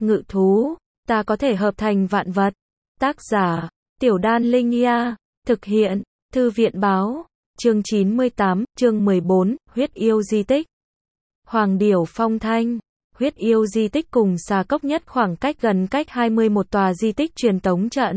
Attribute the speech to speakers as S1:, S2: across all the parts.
S1: ngự thú, ta có thể hợp thành vạn vật. Tác giả, Tiểu Đan Linh Ia, thực hiện, Thư viện báo, chương 98, chương 14, huyết yêu di tích. Hoàng Điểu Phong Thanh, huyết yêu di tích cùng Xà Cốc Nhất khoảng cách gần cách 21 tòa di tích truyền tống trận.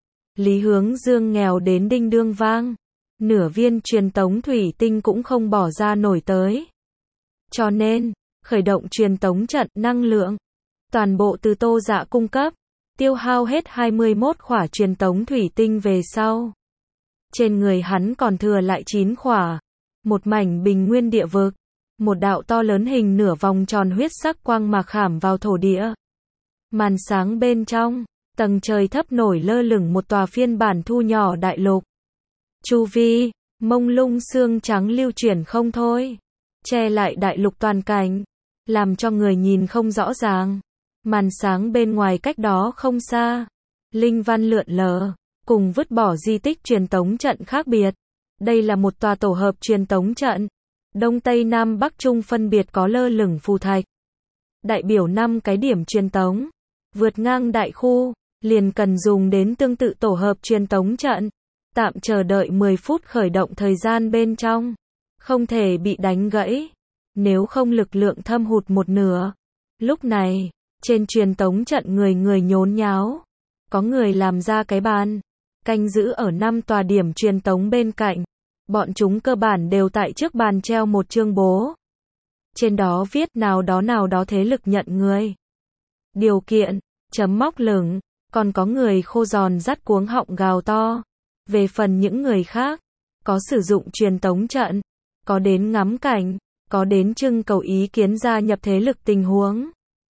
S1: Lý Hướng Dương nghèo đến đinh đương vang, nửa viên truyền tống thủy tinh cũng không bỏ ra nổi tới. Cho nên, khởi động truyền tống trận năng lượng, toàn bộ từ Tô Dạ cung cấp, tiêu hao hết 21 khỏa truyền tống thủy tinh về sau. Trên người hắn còn thừa lại 9 khỏa, một mảnh bình nguyên địa vực, một đạo to lớn hình nửa vòng tròn huyết sắc quang mạc khảm vào thổ địa. Màn sáng bên trong, tầng trời thấp nổi lơ lửng một tòa phiên bản thu nhỏ đại lục. Chu vi, mông lung sương trắng lưu chuyển không thôi, che lại đại lục toàn cảnh, làm cho người nhìn không rõ ràng. Màn sáng bên ngoài cách đó không xa, linh văn lượn lờ, cùng vứt bỏ di tích truyền tống trận khác biệt. Đây là một tòa tổ hợp truyền tống trận, Đông Tây Nam Bắc Trung phân biệt có lơ lửng phù thạch, đại biểu 5 cái điểm truyền tống, vượt ngang đại khu, liền cần dùng đến tương tự tổ hợp truyền tống trận. Tạm chờ đợi 10 phút khởi động thời gian bên trong, không thể bị đánh gãy, nếu không lực lượng thâm hụt một nửa. Lúc này, trên truyền tống trận người người nhốn nháo, có người làm ra cái bàn, canh giữ ở 5 tòa điểm truyền tống bên cạnh. Bọn chúng cơ bản đều tại trước bàn treo một chương bố. Trên đó viết nào đó thế lực nhận người. Điều kiện, chấm móc lửng, còn có người khô giòn dắt cuống họng gào to. Về phần những người khác, có sử dụng truyền tống trận, có đến ngắm cảnh, có đến trưng cầu ý kiến gia nhập thế lực tình huống.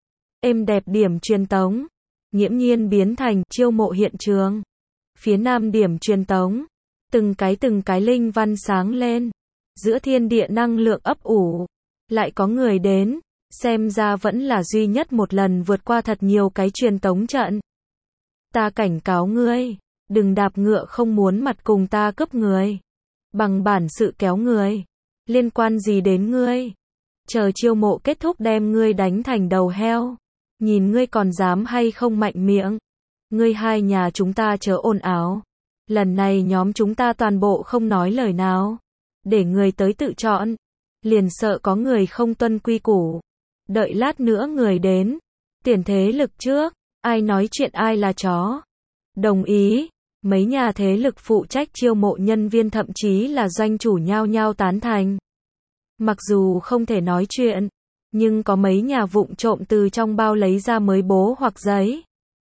S1: Êm đẹp điểm truyền tống, nghiễm nhiên biến thành chiêu mộ hiện trường. Phía nam điểm truyền tống, từng cái linh văn sáng lên, giữa thiên địa năng lượng ấp ủ, lại có người đến, xem ra vẫn là duy nhất một lần vượt qua thật nhiều cái truyền tống trận. Ta cảnh cáo ngươi, đừng đạp ngựa không muốn mặt cùng ta cướp người, bằng bản sự kéo người, liên quan gì đến ngươi? Chờ chiêu mộ kết thúc đem ngươi đánh thành đầu heo, nhìn ngươi còn dám hay không mạnh miệng. Ngươi hai nhà chúng ta chớ ồn ào, lần này nhóm chúng ta toàn bộ không nói lời nào, để người tới tự chọn, liền sợ có người không tuân quy củ. Đợi lát nữa người đến, tiền thế lực trước, ai nói chuyện ai là chó. Đồng ý, mấy nhà thế lực phụ trách chiêu mộ nhân viên thậm chí là doanh chủ nhao nhao tán thành. Mặc dù không thể nói chuyện, nhưng có mấy nhà vụng trộm từ trong bao lấy ra mới bố hoặc giấy.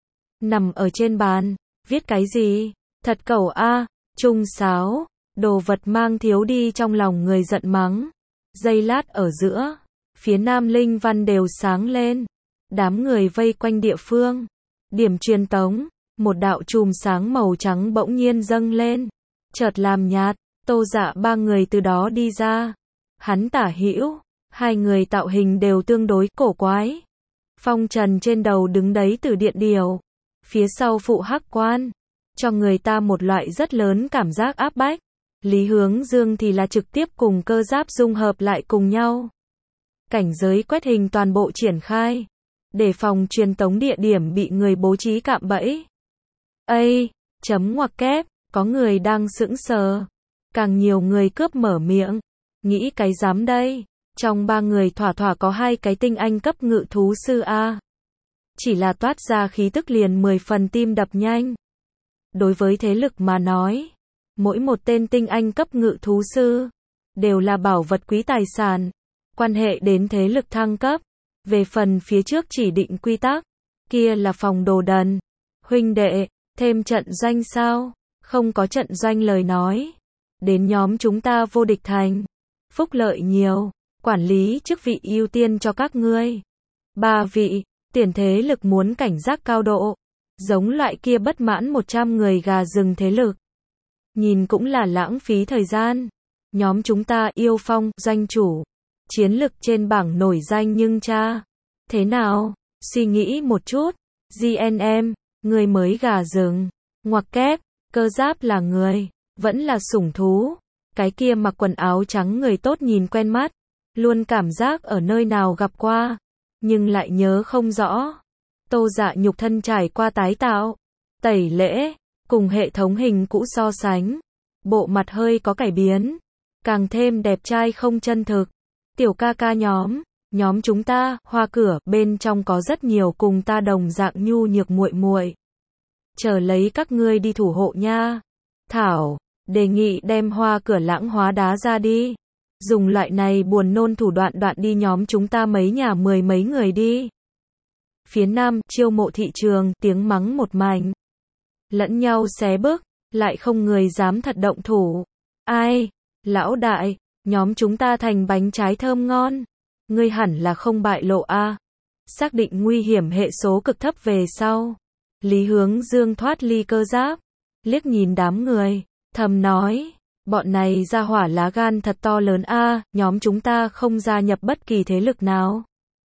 S1: Nằm ở trên bàn, viết cái gì? Thật cẩu a, trung sáo, đồ vật mang thiếu đi trong lòng người giận mắng. Giây lát ở giữa, phía nam linh văn đều sáng lên. Đám người vây quanh địa phương. Điểm truyền tống, một đạo chùm sáng màu trắng bỗng nhiên dâng lên. Chợt làm nhạt, Tô Dạ ba người từ đó đi ra. Hắn tả hữu, hai người tạo hình đều tương đối cổ quái. Phong Trần trên đầu đứng đấy từ điện điều, phía sau phụ hắc quan, cho người ta một loại rất lớn cảm giác áp bách. Lý Hướng Dương thì là trực tiếp cùng cơ giáp dung hợp lại cùng nhau. Cảnh giới quét hình toàn bộ triển khai, để phòng truyền tống địa điểm bị người bố trí cạm bẫy. Ây, chấm ngoặc kép, có người đang sững sờ. Càng nhiều người cướp mở miệng. Nghĩ cái dám đây, trong 3 người thỏa có 2 cái tinh anh cấp ngự thú sư A. Chỉ là toát ra khí tức liền 10 phần tim đập nhanh. Đối với thế lực mà nói, mỗi một tên tinh anh cấp ngự thú sư, đều là bảo vật quý tài sản, quan hệ đến thế lực thăng cấp. Về phần phía trước chỉ định quy tắc, kia là phòng đồ đần. Huynh đệ, thêm trận doanh sao? Không có trận doanh lời nói, đến nhóm chúng ta vô địch thành. Phúc lợi nhiều, quản lý chức vị ưu tiên cho các ngươi. 3 vị, tiền thế lực muốn cảnh giác cao độ. Giống loại kia bất mãn 100 người gà rừng thế lực. Nhìn cũng là lãng phí thời gian. Nhóm chúng ta yêu Phong, doanh chủ. Chiến lực trên bảng nổi danh nhưng cha. Thế nào? Suy nghĩ một chút. GNM, người mới gà rừng. Ngoặc kép, cơ giáp là người. Vẫn là sủng thú. Cái kia mặc quần áo trắng người tốt nhìn quen mắt. Luôn cảm giác ở nơi nào gặp qua. Nhưng lại nhớ không rõ. Tô Dạ nhục thân trải qua tái tạo, tẩy lễ, cùng hệ thống hình cũ so sánh, bộ mặt hơi có cải biến, càng thêm đẹp trai không chân thực. Tiểu ca ca nhóm chúng ta, hoa cửa, bên trong có rất nhiều cùng ta đồng dạng nhu nhược muội muội. Chờ lấy các ngươi đi thủ hộ nha. Thảo, đề nghị đem hoa cửa lãng hóa đá ra đi. Dùng loại này buồn nôn thủ đoạn đoạn đi nhóm chúng ta mấy nhà 10 mấy người đi. Phía Nam, chiêu mộ thị trường, tiếng mắng một mảnh. Lẫn nhau xé bước, lại không người dám thật động thủ. Ai? Lão đại, nhóm chúng ta thành bánh trái thơm ngon. Ngươi hẳn là không bại lộ a. Xác định nguy hiểm hệ số cực thấp về sau. Lý Hướng Dương thoát ly cơ giáp, liếc nhìn đám người, thầm nói, bọn này ra hỏa lá gan thật to lớn a, nhóm chúng ta không gia nhập bất kỳ thế lực nào.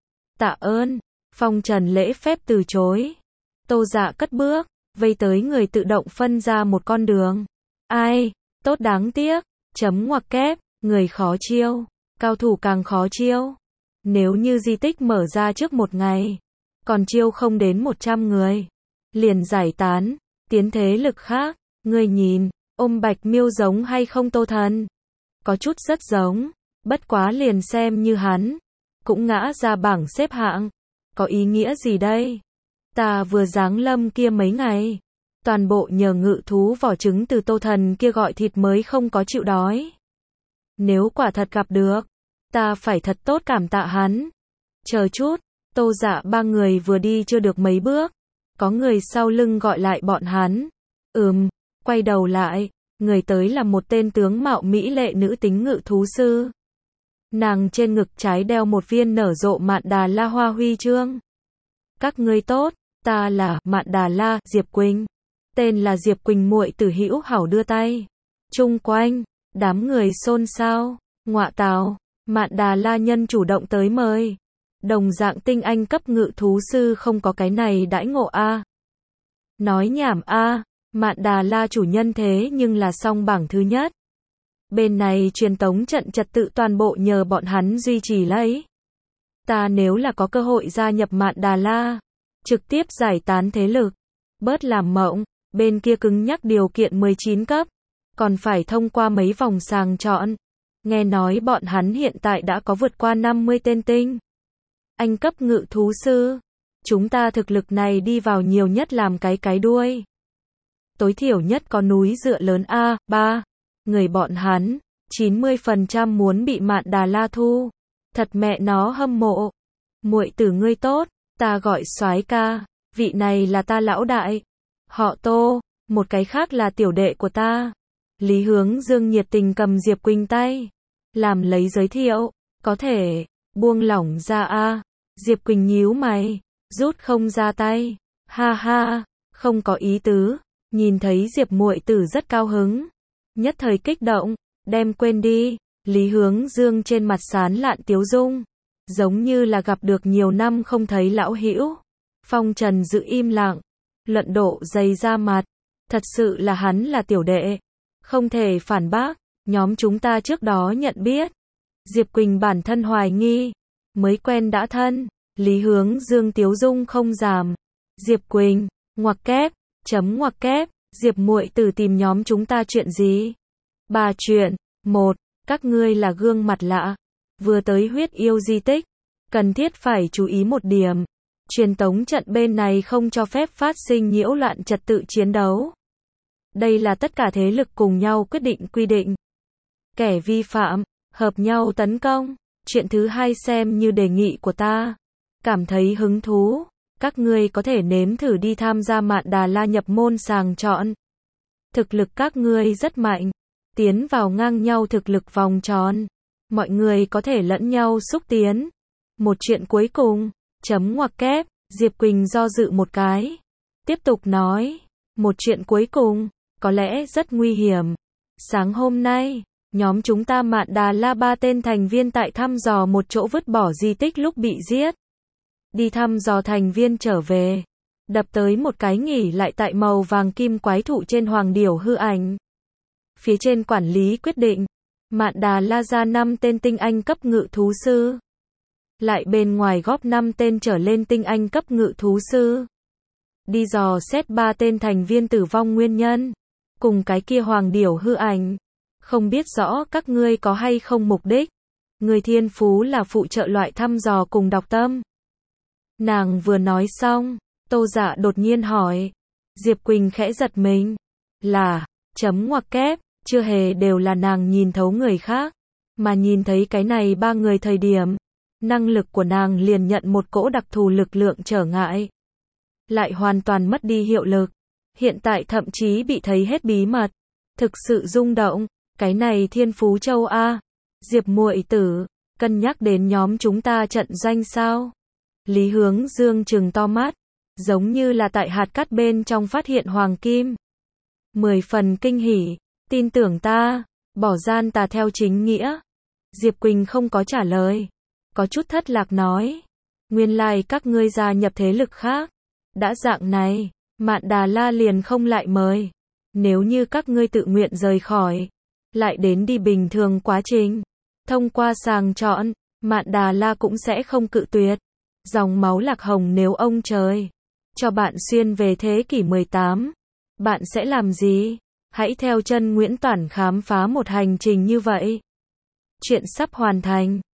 S1: Tạ ơn, Phong Trần lễ phép từ chối. Tô Dạ cất bước, vây tới người tự động phân ra một con đường. Ai, tốt đáng tiếc, chấm ngoặc kép, người khó chiêu, cao thủ càng khó chiêu. Nếu như di tích mở ra trước một ngày, còn chiêu không đến 100 người, liền giải tán, tiến thế lực khác. Ngươi nhìn, ôm Bạch Miêu giống hay không Tô Thần? Có chút rất giống, bất quá liền xem như hắn, cũng ngã ra bảng xếp hạng. Có ý nghĩa gì đây? Ta vừa giáng lâm kia mấy ngày, toàn bộ nhờ ngự thú vỏ trứng từ Tô Thần kia gọi thịt mới không có chịu đói. Nếu quả thật gặp được, ta phải thật tốt cảm tạ hắn. Chờ chút, Tô Dạ ba người vừa đi chưa được mấy bước, có người sau lưng gọi lại bọn hắn. Quay đầu lại, người tới là một tên tướng mạo mỹ lệ nữ tính ngự thú sư. Nàng trên ngực trái đeo một viên nở rộ Mạn Đà La hoa huy chương. Các ngươi tốt, ta là Mạn Đà La, Diệp Quỳnh. Tên là Diệp Quỳnh muội tử hữu hảo đưa tay. Chung quanh, đám người xôn xao, ngọa tào, Mạn Đà La nhân chủ động tới mời. Đồng dạng tinh anh cấp ngự thú sư không có cái này đãi ngộ a. Nói nhảm a, Mạn Đà La chủ nhân thế nhưng là song bảng thứ nhất. Bên này truyền tống trận trật tự toàn bộ nhờ bọn hắn duy trì lấy. Ta nếu là có cơ hội gia nhập Mạn Đà La, trực tiếp giải tán thế lực, bớt làm mộng, bên kia cứng nhắc điều kiện 19 cấp, còn phải thông qua mấy vòng sàng chọn. Nghe nói bọn hắn hiện tại đã có vượt qua 50 tên tinh anh cấp ngự thú sư. Chúng ta thực lực này đi vào nhiều nhất làm cái đuôi. Tối thiểu nhất có núi dựa lớn A3. Người bọn hắn, 90% muốn bị Mạn Đà La thu. Thật mẹ nó hâm mộ. Muội tử ngươi tốt, ta gọi soái ca, vị này là ta lão đại. Họ Tô, một cái khác là tiểu đệ của ta. Lý Hướng Dương nhiệt tình cầm Diệp Quỳnh tay, làm lấy giới thiệu, có thể buông lỏng ra a. Diệp Quỳnh nhíu mày, rút không ra tay. Ha ha, không có ý tứ. Nhìn thấy Diệp muội tử rất cao hứng, nhất thời kích động, đem quên đi. Lý Hướng Dương trên mặt sán lạn tiếu dung, giống như là gặp được nhiều năm không thấy lão hữu. Phong Trần giữ im lặng, luận độ dày ra mặt, thật sự là hắn là tiểu đệ, không thể phản bác. Nhóm chúng ta trước đó nhận biết, Diệp Quỳnh bản thân hoài nghi, mới quen đã thân. Lý Hướng Dương tiếu dung không giảm. Diệp Quỳnh, ngoặc kép, chấm ngoặc kép, Diệp muội tử tìm nhóm chúng ta chuyện gì? 3 chuyện. 1. Các ngươi là gương mặt lạ, vừa tới huyết yêu di tích, cần thiết phải chú ý một điểm. Truyền tống trận bên này không cho phép phát sinh nhiễu loạn trật tự chiến đấu. Đây là tất cả thế lực cùng nhau quyết định quy định. Kẻ vi phạm, hợp nhau tấn công. Chuyện thứ hai xem như đề nghị của ta. Cảm thấy hứng thú, các ngươi có thể nếm thử đi tham gia Mạn Đà La nhập môn sàng chọn. Thực lực các ngươi rất mạnh, tiến vào ngang nhau thực lực vòng tròn. Mọi người có thể lẫn nhau xúc tiến. Một chuyện cuối cùng, chấm ngoặc kép, Diệp Quỳnh do dự một cái. Tiếp tục nói, một chuyện cuối cùng, có lẽ rất nguy hiểm. Sáng hôm nay, nhóm chúng ta Mạn Đà La 3 tên thành viên tại thăm dò một chỗ vứt bỏ di tích lúc bị giết. Đi thăm dò thành viên trở về, đập tới một cái nghỉ lại tại màu vàng kim quái thụ trên hoàng điểu hư ảnh. Phía trên quản lý quyết định, Mạn Đà La ra 5 tên tinh anh cấp ngự thú sư. lại bên ngoài góp 5 tên trở lên tinh anh cấp ngự thú sư. Đi dò xét 3 tên thành viên tử vong nguyên nhân, cùng cái kia hoàng điểu hư ảnh. Không biết rõ các ngươi có hay không mục đích. Người thiên phú là phụ trợ loại thăm dò cùng đọc tâm. Nàng vừa nói xong, Tô Dạ đột nhiên hỏi. Diệp Quỳnh khẽ giật mình. Là, chấm ngoặc kép, chưa hề đều là nàng nhìn thấu người khác, mà nhìn thấy cái này 3 người thời điểm, năng lực của nàng liền nhận một cỗ đặc thù lực lượng trở ngại, lại hoàn toàn mất đi hiệu lực. Hiện tại thậm chí bị thấy hết bí mật, thực sự rung động. Cái này Thiên Phú Châu a, Diệp muội tử, cân nhắc đến nhóm chúng ta trận doanh sao? Lý Hướng Dương trừng to mắt, giống như là tại hạt cát bên trong phát hiện hoàng kim. 10 phần kinh hỉ, tin tưởng ta, bỏ gian tà theo chính nghĩa. Diệp Quỳnh không có trả lời, có chút thất lạc nói, nguyên lai các ngươi gia nhập thế lực khác. Đã dạng này, Mạn Đà La liền không lại mời. Nếu như các ngươi tự nguyện rời khỏi, lại đến đi bình thường quá trình, thông qua sàng chọn, Mạn Đà La cũng sẽ không cự tuyệt. Dòng máu Lạc Hồng nếu ông trời cho bạn xuyên về thế kỷ 18, bạn sẽ làm gì? Hãy theo chân Nguyễn Toản khám phá một hành trình như vậy. Chuyện sắp hoàn thành.